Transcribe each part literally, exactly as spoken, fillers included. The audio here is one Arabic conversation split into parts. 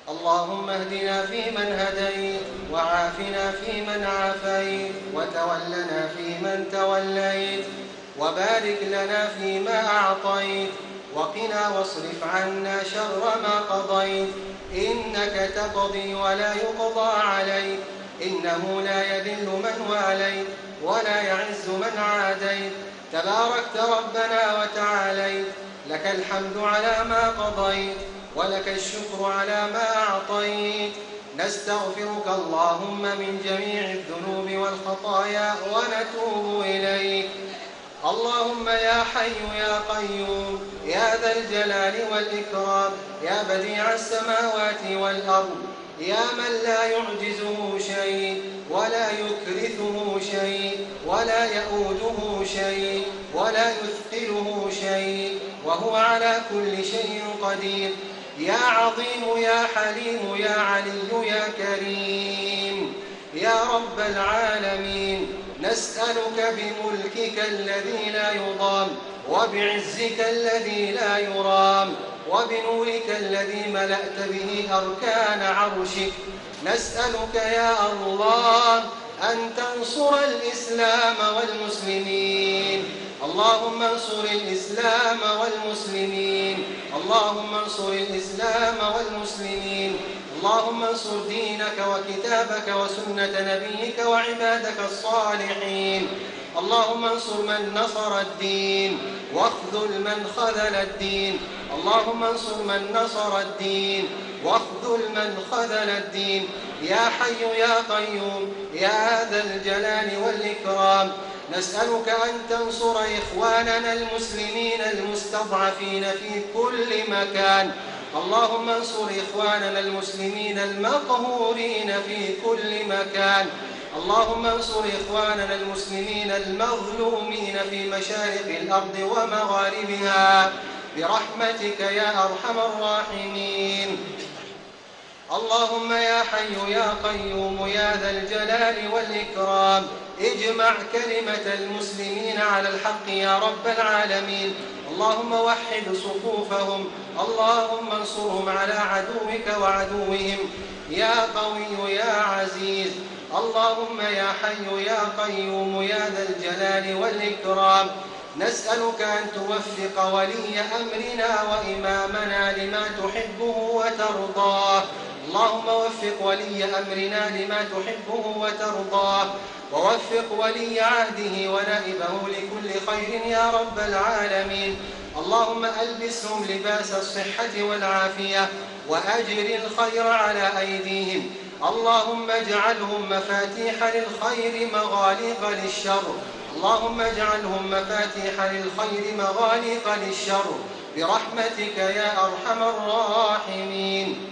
اللهم اهدنا فيمن هديت، وعافنا فيمن عافيت، وتولنا فيمن توليت، وبارك لنا فيما أعطيت، وقنا واصرف عنا شر ما قضيت. إنك تقضي ولا يقضى عليك، إنه لا يذل من واليت ولا يعز من عاديت. تباركت ربنا وتعاليت، لك الحمد على ما قضيت، ولك الشكر على ما أعطيت. نستغفرك اللهم من جميع الذنوب والخطايا ونتوب إليك. اللهم يا حي يا قيوم يا ذا الجلال والإكرام، يا بديع السماوات والأرض، يا من لا يعجزه شيء ولا يكرثه شيء ولا يؤوده شيء ولا يثقله شيء، وهو على كل شيء قدير. يا عظيم يا حليم يا علي يا كريم يا رب العالمين، نسألك بملكك الذي لا يضام، وبعزك الذي لا يرام، وبنورك الذي ملأت به أركان عرشك، نسألك يا الله أن تنصر الإسلام والمسلمين. اللهم انصر الإسلام والمسلمين، اللهم انصر الإسلام والمسلمين، اللهم انصر دينك وكتابك وسنة نبيك وعبادك الصالحين. اللهم انصر من نصر الدين، واخذل من خذل الدين. اللهم انصر من نصر الدين، واخذل من خذل الدين. يا حي يا قيوم يا ذا الجلال والإكرام، نسألك أن تنصر إخواننا المسلمين المستضعفين في كل مكان. اللهم انصر إخواننا المسلمين المقهورين في كل مكان. اللهم انصر إخواننا المسلمين المظلومين في مشارق الأرض ومغاربها برحمتك يا أرحم الراحمين. اللهم يا حي يا قيوم يا ذا الجلال والإكرام، اجمع كلمة المسلمين على الحق يا رب العالمين. اللهم وحد صفوفهم، اللهم انصرهم على عدوك وعدوهم يا قوي يا عزيز. اللهم يا حي يا قيوم يا ذا الجلال والإكرام، نسألك أن توفق ولي أمرنا وإمامنا لما تحبه وترضاه. اللهم وفق ولي أمرنا لما تحبه وترضاه، ووفق ولي عهده ونائبه لكل خير يا رب العالمين. اللهم ألبسهم لباس الصحة والعافية، وأجر الخير على أيديهم. اللهم اجعلهم مفاتيح للخير مغاليق للشر. اللهم اجعلهم مفاتيح للخير مغاليق للشر برحمتك يا أرحم الراحمين.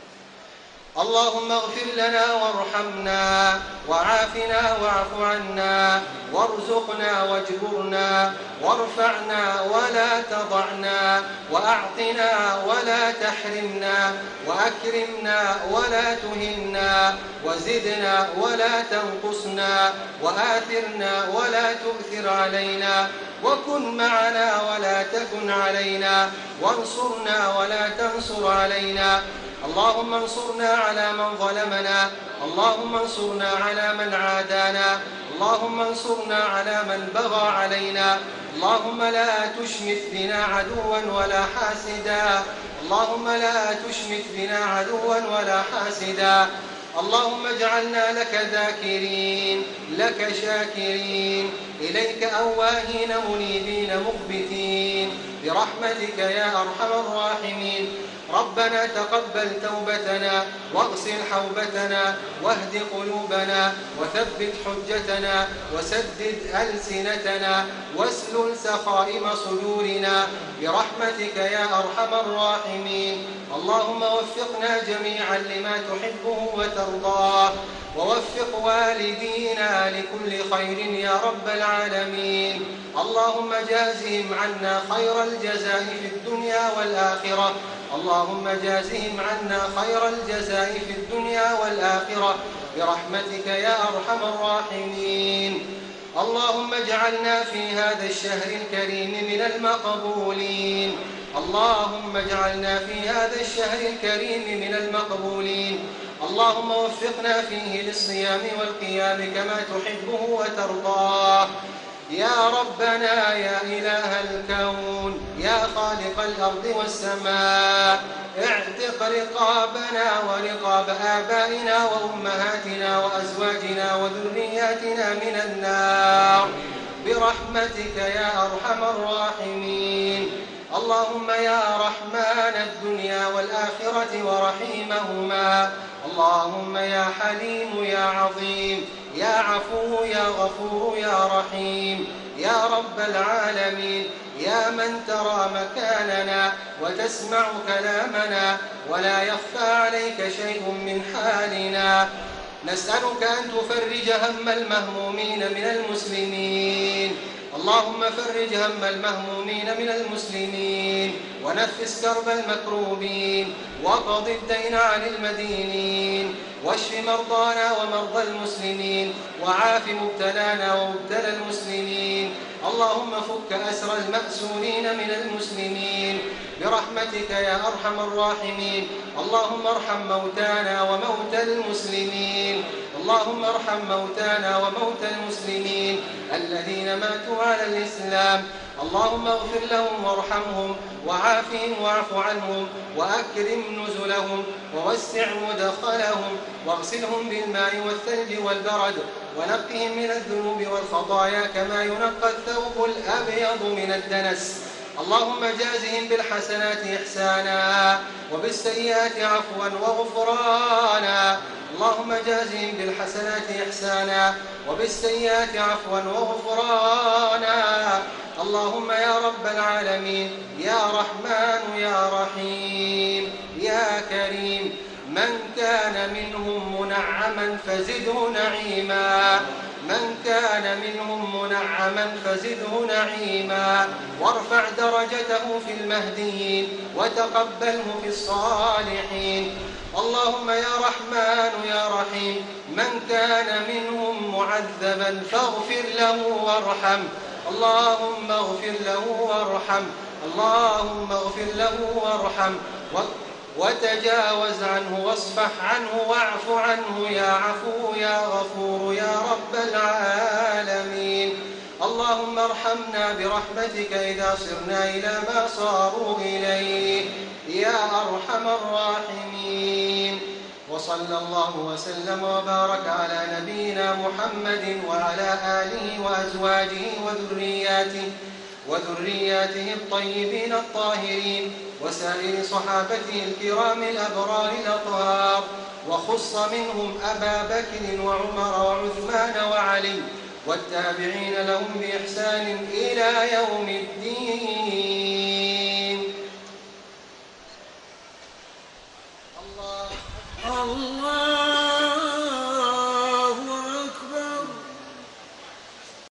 اللهم اغفر لنا وارحمنا وعافنا واعف عنا وارزقنا واجبرنا وارفعنا ولا تضعنا وأعطنا ولا تحرمنا وأكرمنا ولا تهنا وزدنا ولا تنقصنا وآثرنا ولا تؤثر علينا وكن معنا ولا تكن علينا وانصرنا ولا تنصر علينا. اللهم انصرنا على من ظلمنا، اللهم انصرنا على من عادانا، اللهم انصرنا على من بغى علينا. اللهم لا تشمت بنا عدوا ولا حاسدا، اللهم لا تشمت بنا عدوا ولا حاسدا. اللهم اجعلنا لك ذاكرين لك شاكرين، إليك أواهين منيبين مخبتين برحمتك يا أرحم الراحمين. ربنا تقبل توبتنا واغسل حوبتنا واهد قلوبنا وثبت حجتنا وسدد ألسنتنا واسلل سخائم صدورنا برحمتك يا أرحم الراحمين. اللهم وفقنا جميعا لما تحبه وترضاه، ووفق والدينا لكل خير يا رب العالمين. اللهم جازهم عنا خير الجزاء في الدنيا والآخرة، اللهم جازهم عنا خير الجزاء في الدنيا والآخرة برحمتك يا أرحم الراحمين. اللهم اجعلنا في هذا الشهر الكريم من المقبولين، اللهم اجعلنا في هذا الشهر الكريم من المقبولين. اللهم وفقنا فيه للصيام والقيام كما تحبه وترضاه يا ربنا يا إله الكون يا خالق الأرض والسماء. اعتق رقابنا ورقاب آبائنا وأمهاتنا وأزواجنا وذرياتنا من النار برحمتك يا أرحم الراحمين. اللهم يا رحمن الدنيا والآخرة ورحيمهما، اللهم يا حليم يا عظيم يا عفو يا غفور يا رحيم يا رب العالمين، يا من ترى مكاننا وتسمع كلامنا ولا يخفى عليك شيء من حالنا، نسألك أن تفرج هم المهمومين من المسلمين. اللهم فرج هم المهمومين من المسلمين ونفس كرب المكروبين وقض الدين عن المدينين واشف مرضانا ومرضى المسلمين وعاف مبتلانا ومبتلى المسلمين. اللهم فك أسر المأسورين من المسلمين برحمتك يا أرحم الراحمين. اللهم ارحم موتانا وموتى المسلمين، اللهم ارحم موتانا وموتى المسلمين الذين ماتوا على الإسلام. اللهم اغفر لهم وارحمهم وعافهم واعف عنهم وأكرم نزلهم ووسع مدخلهم واغسلهم بالماء والثلج والبرد ونقهم من الذنوب والخطايا كما ينقى الثوب الأبيض من الدنس. اللهم جازهم بالحسنات إحسانا وبالسيئات عفوا وغفرانا. اللهم جازهم بالحسنات إحسانا وبالسيئات عفوا وغفرانا. اللهم يا رب العالمين يا رحمن يا رحيم يا كريم، من كان منهم منعما فزده نعيما، من كان منهم منعما فزده نعيما، وارفع درجته في المهديين وتقبله في الصالحين. اللهم يا رحمن يا رحيم، من كان منهم معذبا فاغفر له وارحم، اللهم اغفر له وارحم، اللهم اغفر له وارحم وتجاوز عنه واصفح عنه واعف عنه يا عفو يا غفور يا رب العالمين. اللهم ارحمنا برحمتك إذا صرنا إلى ما صاروا إليه يا أرحم الراحمين. وصلى الله وسلم وبارك على نبينا محمد وعلى آله وأزواجه وذرياته وذرياته الطيبين الطاهرين وسائر صحابته الكرام الأبرار الأطهار، وخص منهم أبا بكر وعمر وعثمان وعلي والتابعين لهم بإحسان إلى يوم الدين. الله الله